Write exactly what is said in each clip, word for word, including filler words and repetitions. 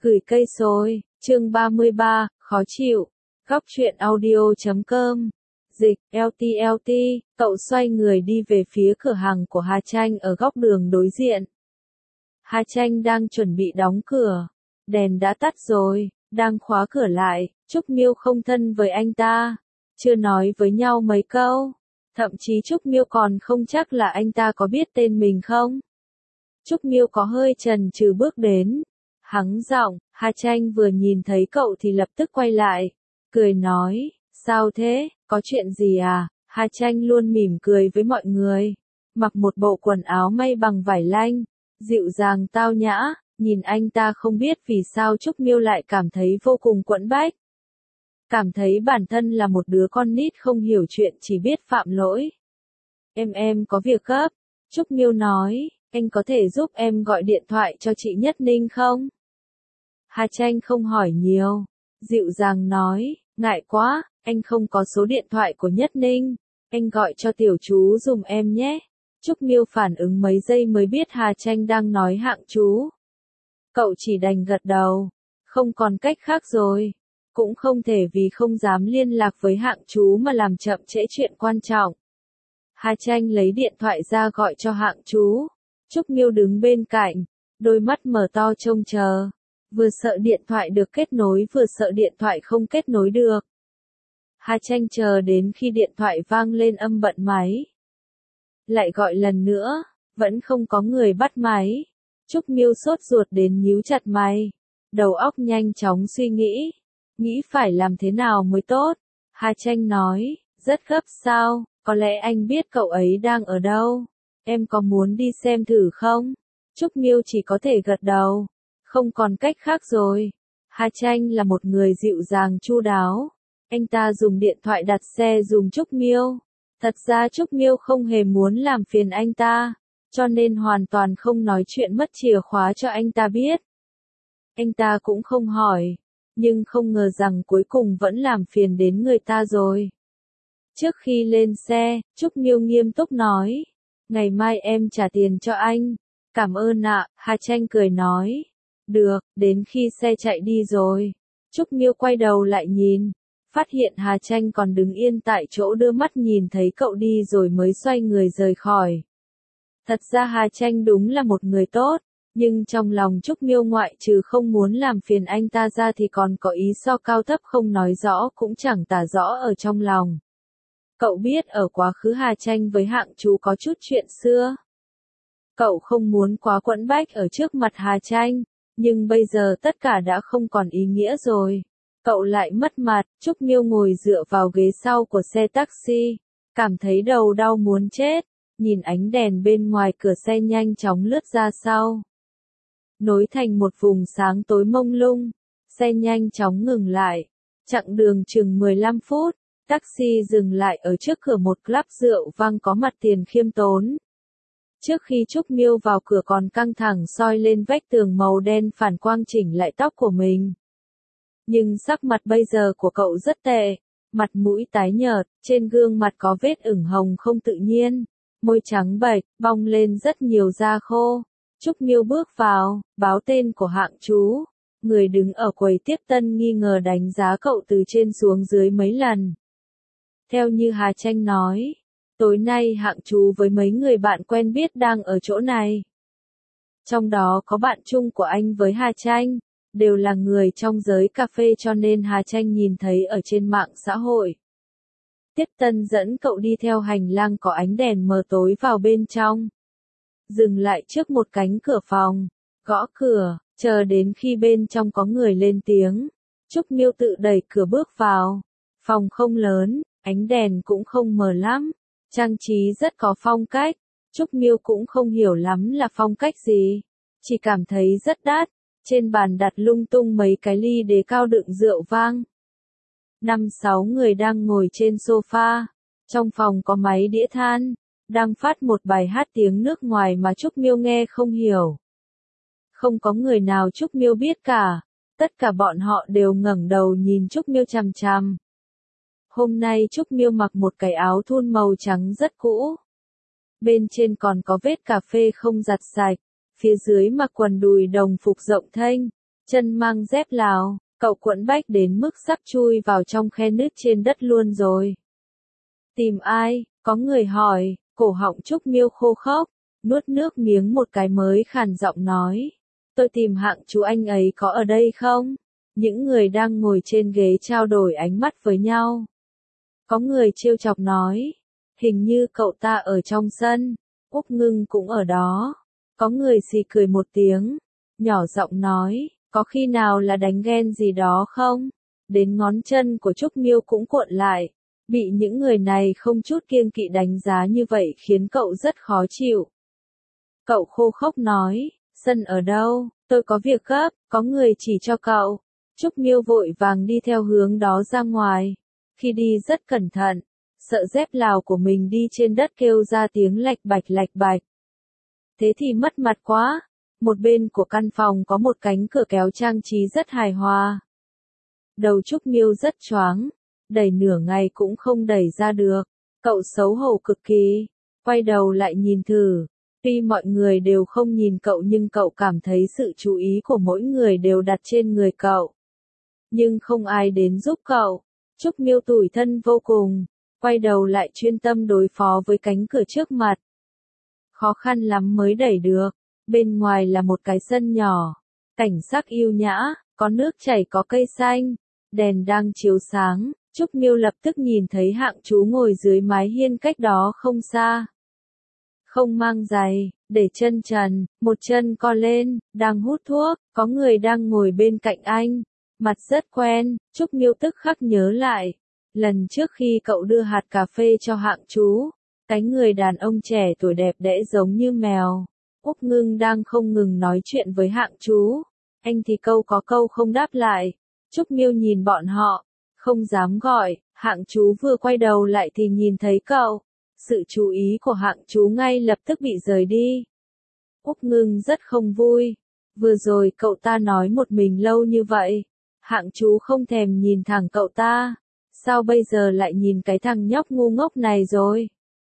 Gửi cây xôi, chương ba mươi ba, khó chịu. Góc truyện audio chấm com. Dịch, lờ tê lờ tê, cậu xoay người đi về phía cửa hàng của Hà Tranh ở góc đường đối diện. Hà Tranh đang chuẩn bị đóng cửa. Đèn đã tắt rồi, đang khóa cửa lại. Trúc Miêu không thân với anh ta. Chưa nói với nhau mấy câu. Thậm chí Trúc Miêu còn không chắc là anh ta có biết tên mình không. Trúc Miêu có hơi chần chừ bước đến. Hắng giọng, Hà Tranh vừa nhìn thấy cậu thì lập tức quay lại. Cười nói, sao thế, có chuyện gì à? Hà Tranh luôn mỉm cười với mọi người. Mặc một bộ quần áo may bằng vải lanh. Dịu dàng tao nhã, nhìn anh ta không biết vì sao Trúc Miêu lại cảm thấy vô cùng quẫn bách. Cảm thấy bản thân là một đứa con nít không hiểu chuyện chỉ biết phạm lỗi. Em em có việc gấp. Trúc Miêu nói, anh có thể giúp em gọi điện thoại cho chị Nhất Ninh không? Hà Tranh không hỏi nhiều. Dịu dàng nói, ngại quá, anh không có số điện thoại của Nhất Ninh. Anh gọi cho tiểu chú dùm em nhé. Trúc Miêu phản ứng mấy giây mới biết Hà Tranh đang nói Hạng Chú. Cậu chỉ đành gật đầu. Không còn cách khác rồi. Cũng không thể vì không dám liên lạc với Hạng Chú mà làm chậm trễ chuyện quan trọng. Hà Tranh lấy điện thoại ra gọi cho Hạng Chú. Trúc Miêu đứng bên cạnh, đôi mắt mở to trông chờ. Vừa sợ điện thoại được kết nối vừa sợ điện thoại không kết nối được. Hà Tranh chờ đến khi điện thoại vang lên âm bận máy. Lại gọi lần nữa, vẫn không có người bắt máy. Trúc Miêu sốt ruột đến nhíu chặt mày. Đầu óc nhanh chóng suy nghĩ. Nghĩ phải làm thế nào mới tốt. Hà Tranh nói, rất gấp sao, có lẽ anh biết cậu ấy đang ở đâu. Em có muốn đi xem thử không? Trúc Miêu chỉ có thể gật đầu. Không còn cách khác rồi. Hà Tranh là một người dịu dàng chu đáo. Anh ta dùng điện thoại đặt xe dùng Trúc Miêu. Thật ra Trúc Miêu không hề muốn làm phiền anh ta, cho nên hoàn toàn không nói chuyện mất chìa khóa cho anh ta biết. Anh ta cũng không hỏi, nhưng không ngờ rằng cuối cùng vẫn làm phiền đến người ta rồi. Trước khi lên xe, Trúc Miêu nghiêm túc nói, ngày mai em trả tiền cho anh. Cảm ơn ạ, Hà Tranh cười nói. Được, đến khi xe chạy đi rồi. Trúc Miêu quay đầu lại nhìn. Phát hiện Hà Tranh còn đứng yên tại chỗ đưa mắt nhìn thấy cậu đi rồi mới xoay người rời khỏi. Thật ra Hà Tranh đúng là một người tốt, nhưng trong lòng Trúc Miêu ngoại trừ không muốn làm phiền anh ta ra thì còn có ý so cao thấp không nói rõ cũng chẳng tả rõ ở trong lòng. Cậu biết ở quá khứ Hà Tranh với Hạng Chú có chút chuyện xưa. Cậu không muốn quá quẫn bách ở trước mặt Hà Tranh, nhưng bây giờ tất cả đã không còn ý nghĩa rồi. Cậu lại mất mặt. Trúc Miêu ngồi dựa vào ghế sau của xe taxi, cảm thấy đầu đau muốn chết, nhìn ánh đèn bên ngoài cửa xe nhanh chóng lướt ra sau. Nối thành một vùng sáng tối mông lung, xe nhanh chóng ngừng lại. Chặng đường chừng mười lăm phút, taxi dừng lại ở trước cửa một club rượu vang có mặt tiền khiêm tốn. Trước khi Trúc Miêu vào cửa còn căng thẳng soi lên vách tường màu đen phản quang chỉnh lại tóc của mình. Nhưng sắc mặt bây giờ của cậu rất tệ, mặt mũi tái nhợt, trên gương mặt có vết ửng hồng không tự nhiên, môi trắng bệch, bong lên rất nhiều da khô. Trúc Miêu bước vào, báo tên của Hạng Chú. Người đứng ở quầy tiếp tân nghi ngờ đánh giá cậu từ trên xuống dưới mấy lần. Theo như Hà Tranh nói, tối nay Hạng Chú với mấy người bạn quen biết đang ở chỗ này. Trong đó có bạn chung của anh với Hà Tranh. Đều là người trong giới cà phê cho nên Hà Tranh nhìn thấy ở trên mạng xã hội. Tiếp tân dẫn cậu đi theo hành lang có ánh đèn mờ tối vào bên trong. Dừng lại trước một cánh cửa phòng, gõ cửa, chờ đến khi bên trong có người lên tiếng. Trúc Miêu tự đẩy cửa bước vào. Phòng không lớn, ánh đèn cũng không mờ lắm, trang trí rất có phong cách. Trúc Miêu cũng không hiểu lắm là phong cách gì, chỉ cảm thấy rất đắt. Trên bàn đặt lung tung mấy cái ly đế cao đựng rượu vang. Năm sáu người đang ngồi trên sofa. Trong phòng có máy đĩa than, đang phát một bài hát tiếng nước ngoài mà Trúc Miêu nghe không hiểu. Không có người nào Trúc Miêu biết cả. Tất cả bọn họ đều ngẩng đầu nhìn Trúc Miêu chằm chằm. Hôm nay Trúc Miêu mặc một cái áo thun màu trắng rất cũ. Bên trên còn có vết cà phê không giặt sạch. Phía dưới mặc quần đùi đồng phục rộng thênh, chân mang dép Lào, cậu quẫn bách đến mức sắp chui vào trong khe nứt trên đất luôn rồi. Tìm ai? Có người hỏi, cổ họng Trúc Miêu khô khốc, nuốt nước miếng một cái mới khàn giọng nói. Tôi tìm Hạng Chú, anh ấy có ở đây không? Những người đang ngồi trên ghế trao đổi ánh mắt với nhau. Có người trêu chọc nói, hình như cậu ta ở trong sân, Úc Ngưng cũng ở đó. Có người xì cười một tiếng, nhỏ giọng nói, có khi nào là đánh ghen gì đó không? Đến ngón chân của Trúc Miêu cũng cuộn lại, bị những người này không chút kiêng kỵ đánh giá như vậy khiến cậu rất khó chịu. Cậu khô khốc nói, sân ở đâu, tôi có việc gấp, có người chỉ cho cậu. Trúc Miêu vội vàng đi theo hướng đó ra ngoài. Khi đi rất cẩn thận, sợ dép Lào của mình đi trên đất kêu ra tiếng lạch bạch lạch bạch. Thế thì mất mặt quá. Một bên của căn phòng có một cánh cửa kéo trang trí rất hài hòa. Đầu Trúc Miêu rất choáng, đẩy nửa ngày cũng không đẩy ra được. Cậu xấu hổ cực kỳ, quay đầu lại nhìn thử. Tuy mọi người đều không nhìn cậu nhưng cậu cảm thấy sự chú ý của mỗi người đều đặt trên người cậu. Nhưng không ai đến giúp cậu. Trúc Miêu tủi thân vô cùng, quay đầu lại chuyên tâm đối phó với cánh cửa trước mặt. Khó khăn lắm mới đẩy được. Bên ngoài là một cái sân nhỏ, cảnh sắc yêu nhã, có nước chảy có cây xanh, đèn đang chiếu sáng. Trúc Miêu lập tức nhìn thấy Hạng Chú ngồi dưới mái hiên cách đó không xa. Không mang giày, để chân trần, một chân co lên, đang hút thuốc, có người đang ngồi bên cạnh anh. Mặt rất quen, Trúc Miêu tức khắc nhớ lại. Lần trước khi cậu đưa hạt cà phê cho Hạng Chú, cái người đàn ông trẻ tuổi đẹp đẽ giống như mèo. Úc Ngưng đang không ngừng nói chuyện với Hạng Chú. Anh thì câu có câu không đáp lại. Trúc Miêu nhìn bọn họ, không dám gọi. Hạng Chú vừa quay đầu lại thì nhìn thấy cậu. Sự chú ý của Hạng Chú ngay lập tức bị rời đi. Úc Ngưng rất không vui. Vừa rồi cậu ta nói một mình lâu như vậy. Hạng Chú không thèm nhìn thẳng cậu ta. Sao bây giờ lại nhìn cái thằng nhóc ngu ngốc này rồi?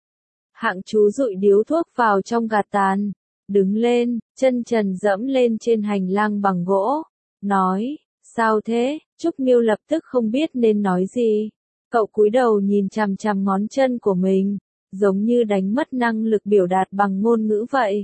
Hạng Chú dụi điếu thuốc vào trong gạt tàn. Đứng lên, chân trần dẫm lên trên hành lang bằng gỗ. Nói, sao thế? Trúc Miêu lập tức không biết nên nói gì. Cậu cúi đầu nhìn chằm chằm ngón chân của mình, giống như đánh mất năng lực biểu đạt bằng ngôn ngữ vậy.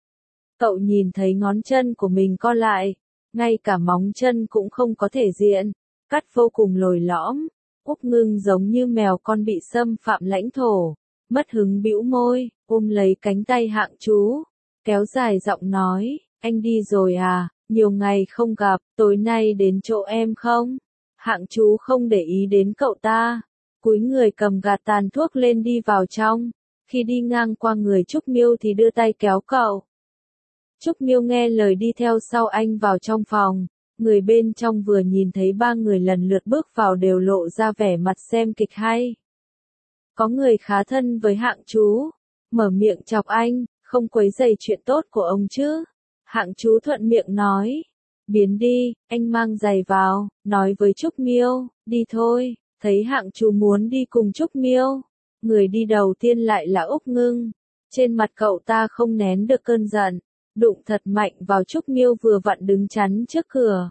Cậu nhìn thấy ngón chân của mình co lại, ngay cả móng chân cũng không có thể diện, cắt vô cùng lồi lõm. Úc Ngưng giống như mèo con bị xâm phạm lãnh thổ, mất hứng bĩu môi, ôm lấy cánh tay Hạng Chú, kéo dài giọng nói, anh đi rồi à, nhiều ngày không gặp, tối nay đến chỗ em không? Hạng Chú không để ý đến cậu ta, cúi người cầm gạt tàn thuốc lên đi vào trong. Khi đi ngang qua người Trúc Miêu thì đưa tay kéo cậu. Trúc Miêu nghe lời đi theo sau anh vào trong phòng. Người bên trong vừa nhìn thấy ba người lần lượt bước vào đều lộ ra vẻ mặt xem kịch hay. Có người khá thân với Hạng Chú, mở miệng chọc anh, không quấy rầy chuyện tốt của ông chứ. Hạng Chú thuận miệng nói, biến đi, anh mang giày vào, nói với Trúc Miêu, đi thôi. Thấy Hạng Chú muốn đi cùng Trúc Miêu, người đi đầu tiên lại là Úc Ngưng. Trên mặt cậu ta không nén được cơn giận, đụng thật mạnh vào Trúc Miêu vừa vặn đứng chắn trước cửa.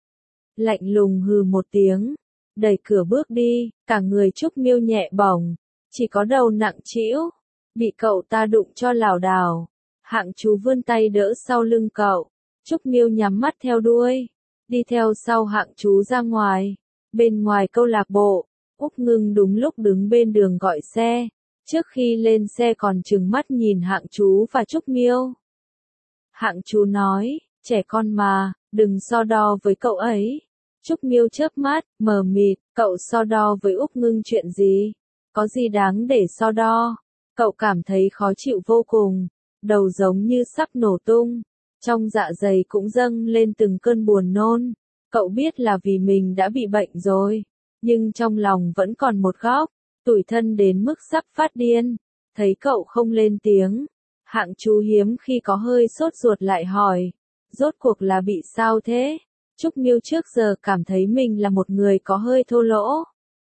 Lạnh lùng hừ một tiếng, đẩy cửa bước đi, cả người Trúc Miêu nhẹ bổng, chỉ có đầu nặng trĩu, bị cậu ta đụng cho lảo đảo. Hạng Chú vươn tay đỡ sau lưng cậu, Trúc Miêu nhắm mắt theo đuôi, đi theo sau Hạng Chú ra ngoài. Bên ngoài câu lạc bộ, Úc Ngưng đúng lúc đứng bên đường gọi xe, trước khi lên xe còn trừng mắt nhìn Hạng Chú và Trúc Miêu. Hạng Chú nói, trẻ con mà, đừng so đo với cậu ấy. Trúc Miêu chớp mắt, mờ mịt, cậu so đo với Úc Ngưng chuyện gì? Có gì đáng để so đo? Cậu cảm thấy khó chịu vô cùng, đầu giống như sắp nổ tung, trong dạ dày cũng dâng lên từng cơn buồn nôn. Cậu biết là vì mình đã bị bệnh rồi, nhưng trong lòng vẫn còn một góc, tủi thân đến mức sắp phát điên. Thấy cậu không lên tiếng, Hạng Chú hiếm khi có hơi sốt ruột lại hỏi, rốt cuộc là bị sao thế? Trúc Miêu trước giờ cảm thấy mình là một người có hơi thô lỗ.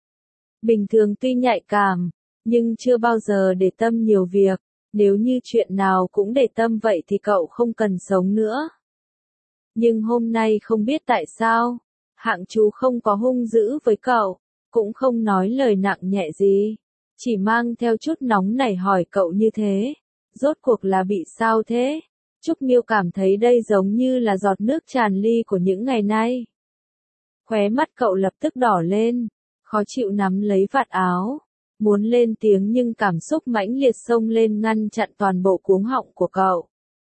Bình thường tuy nhạy cảm, nhưng chưa bao giờ để tâm nhiều việc, nếu như chuyện nào cũng để tâm vậy thì cậu không cần sống nữa. Nhưng hôm nay không biết tại sao, Hạng Chú không có hung dữ với cậu, cũng không nói lời nặng nhẹ gì, chỉ mang theo chút nóng nảy hỏi cậu như thế, rốt cuộc là bị sao thế? Trúc Miêu cảm thấy đây giống như là giọt nước tràn ly của những ngày nay. Khóe mắt cậu lập tức đỏ lên, khó chịu nắm lấy vạt áo, muốn lên tiếng nhưng cảm xúc mãnh liệt xông lên ngăn chặn toàn bộ cuống họng của cậu.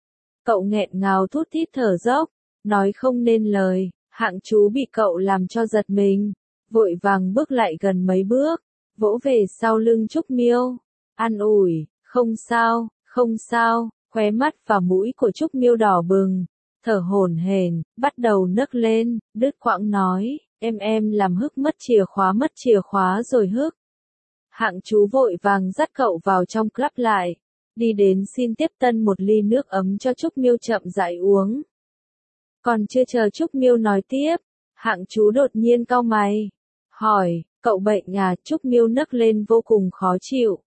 Cậu nghẹn ngào thút thít thở dốc, nói không nên lời. Hạng Chú bị cậu làm cho giật mình, vội vàng bước lại gần mấy bước, vỗ về sau lưng Trúc Miêu, an ủi, không sao, không sao, khóe mắt và mũi của Trúc Miêu đỏ bừng, thở hổn hển, bắt đầu nấc lên, đứt quãng nói, em em làm hức mất chìa khóa mất chìa khóa rồi hức. Hạng Chú vội vàng dắt cậu vào trong club lại, đi đến xin tiếp tân một ly nước ấm cho Trúc Miêu chậm rãi uống. Còn chưa chờ Trúc Miêu nói tiếp, Hạng Chú đột nhiên cau mày, hỏi, cậu bệnh à? Trúc Miêu nấc lên vô cùng khó chịu.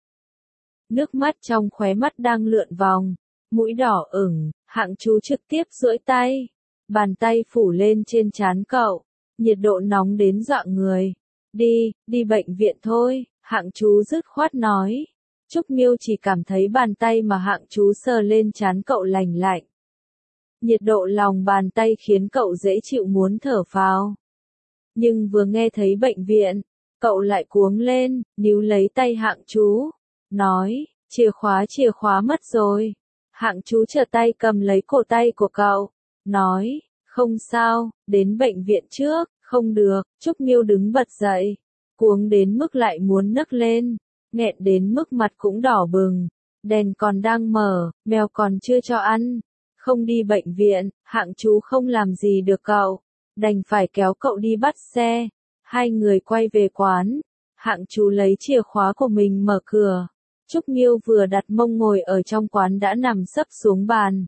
Nước mắt trong khóe mắt đang lượn vòng, mũi đỏ ửng, Hạng Chú trực tiếp duỗi tay, bàn tay phủ lên trên trán cậu, nhiệt độ nóng đến dọa người. Đi, đi bệnh viện thôi, Hạng Chú dứt khoát nói. Trúc Miêu chỉ cảm thấy bàn tay mà Hạng Chú sờ lên trán cậu lành lạnh. Nhiệt độ lòng bàn tay khiến cậu dễ chịu muốn thở phào. Nhưng vừa nghe thấy bệnh viện, cậu lại cuống lên, níu lấy tay Hạng Chú, nói, chìa khóa chìa khóa mất rồi. Hạng Chú trở tay cầm lấy cổ tay của cậu, nói, không sao, đến bệnh viện trước, không được. Trúc Miêu đứng bật dậy, cuống đến mức lại muốn nấc lên, nghẹn đến mức mặt cũng đỏ bừng, đèn còn đang mở, mèo còn chưa cho ăn. Không đi bệnh viện, Hạng Chú không làm gì được cậu, đành phải kéo cậu đi bắt xe. Hai người quay về quán, Hạng Chú lấy chìa khóa của mình mở cửa. Trúc Miêu vừa đặt mông ngồi ở trong quán đã nằm sấp xuống bàn,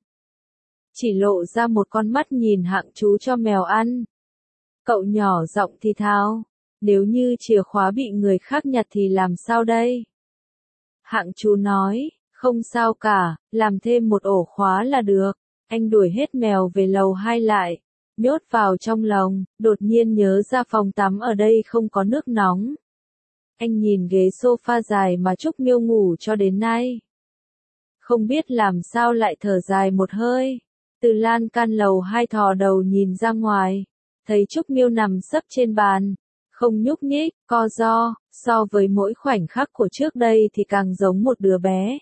chỉ lộ ra một con mắt nhìn Hạng Chú cho mèo ăn. Cậu nhỏ giọng thì thào, nếu như chìa khóa bị người khác nhặt thì làm sao đây? Hạng Chú nói, không sao cả, làm thêm một ổ khóa là được. Anh đuổi hết mèo về lầu hai lại, nhốt vào trong lồng, đột nhiên nhớ ra phòng tắm ở đây không có nước nóng. Anh nhìn ghế sofa dài mà Trúc Miêu ngủ cho đến nay. Không biết làm sao lại thở dài một hơi, từ lan can lầu hai thò đầu nhìn ra ngoài, thấy Trúc Miêu nằm sấp trên bàn, không nhúc nhích, co ro, so với mỗi khoảnh khắc của trước đây thì càng giống một đứa bé.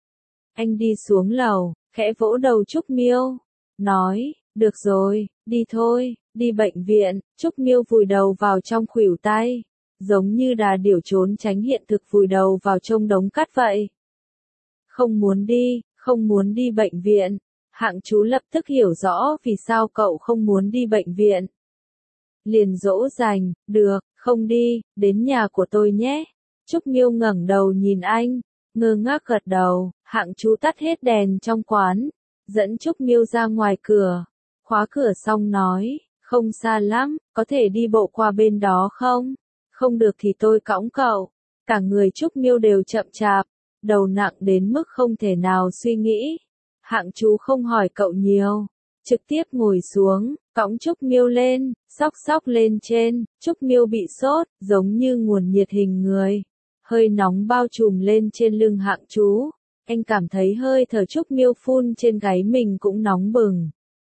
Anh đi xuống lầu, khẽ vỗ đầu Trúc Miêu, nói, được rồi, đi thôi, đi bệnh viện. Trúc Miêu vùi đầu vào trong khuỷu tay, giống như đà điểu trốn tránh hiện thực vùi đầu vào trong đống cát vậy. Không muốn đi, không muốn đi bệnh viện. Hạng Chú lập tức hiểu rõ vì sao cậu không muốn đi bệnh viện. Liền dỗ dành, được, không đi, đến nhà của tôi nhé. Trúc Miêu ngẩng đầu nhìn anh, ngơ ngác gật đầu. Hạng Chú tắt hết đèn trong quán, dẫn Trúc Miêu ra ngoài cửa, khóa cửa xong nói, không xa lắm, có thể đi bộ qua bên đó không? Không được thì tôi cõng cậu. Cả người Trúc Miêu đều chậm chạp, đầu nặng đến mức không thể nào suy nghĩ. Hạng Chú không hỏi cậu nhiều, trực tiếp ngồi xuống, cõng Trúc Miêu lên, xóc xóc lên trên. Trúc Miêu bị sốt, giống như nguồn nhiệt hình người, hơi nóng bao trùm lên trên lưng Hạng Chú. Anh cảm thấy hơi thở Trúc Miêu phun trên gáy mình cũng nóng bừng.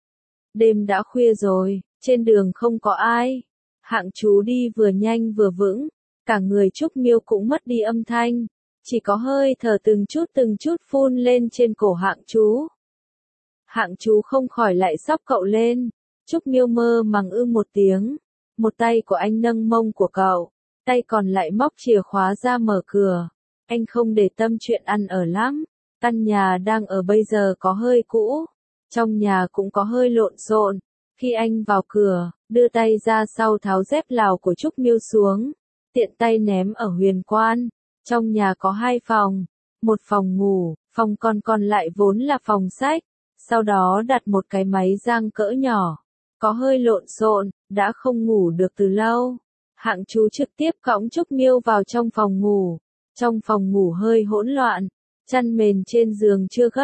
Đêm đã khuya rồi, trên đường không có ai. Hạng Chú đi vừa nhanh vừa vững, cả người Trúc Miêu cũng mất đi âm thanh, chỉ có hơi thở từng chút từng chút phun lên trên cổ Hạng Chú. Hạng Chú không khỏi lại xóc cậu lên. Trúc Miêu mơ màng ư một tiếng, một tay của anh nâng mông của cậu, tay còn lại móc chìa khóa ra mở cửa. Anh không để tâm chuyện ăn ở lắm, căn nhà đang ở bây giờ có hơi cũ, trong nhà cũng có hơi lộn xộn. Khi anh vào cửa, đưa tay ra sau tháo dép Lào của Trúc Miêu xuống, tiện tay ném ở huyền quan. Trong nhà có hai phòng, một phòng ngủ, phòng còn còn lại vốn là phòng sách, sau đó đặt một cái máy rang cỡ nhỏ, có hơi lộn xộn, đã không ngủ được từ lâu. Hạng Chú trực tiếp cõng Trúc Miêu vào trong phòng ngủ, trong phòng ngủ hơi hỗn loạn, chăn mền trên giường chưa gấp,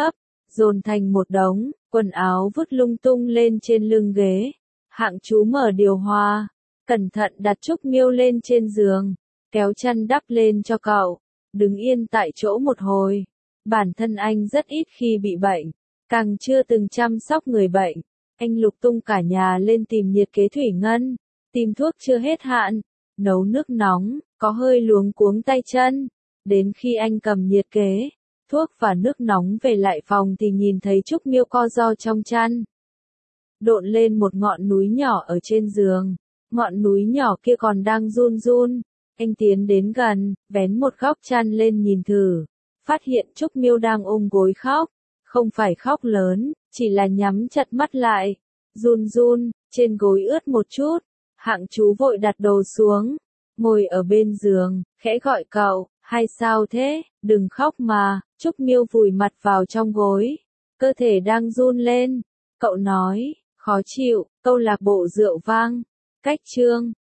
dồn thành một đống, quần áo vứt lung tung lên trên lưng ghế. Hạng Chú mở điều hòa, cẩn thận đặt Trúc Miêu lên trên giường, kéo chăn đắp lên cho cậu, đứng yên tại chỗ một hồi. Bản thân anh rất ít khi bị bệnh, càng chưa từng chăm sóc người bệnh. Anh lục tung cả nhà lên tìm nhiệt kế thủy ngân, tìm thuốc chưa hết hạn, nấu nước nóng, có hơi luống cuống tay chân. Đến khi anh cầm nhiệt kế, thuốc và nước nóng về lại phòng thì nhìn thấy Trúc Miêu co ro trong chăn. Độn lên một ngọn núi nhỏ ở trên giường, ngọn núi nhỏ kia còn đang run run. Anh tiến đến gần, vén một góc chăn lên nhìn thử, phát hiện Trúc Miêu đang ôm gối khóc, không phải khóc lớn, chỉ là nhắm chặt mắt lại, run run, trên gối ướt một chút. Hạng Chú vội đặt đồ xuống, ngồi ở bên giường, khẽ gọi cậu, hay sao thế, đừng khóc mà. Trúc Miêu vùi mặt vào trong gối, cơ thể đang run lên. Cậu nói, khó chịu, câu lạc bộ rượu vang, cách chương.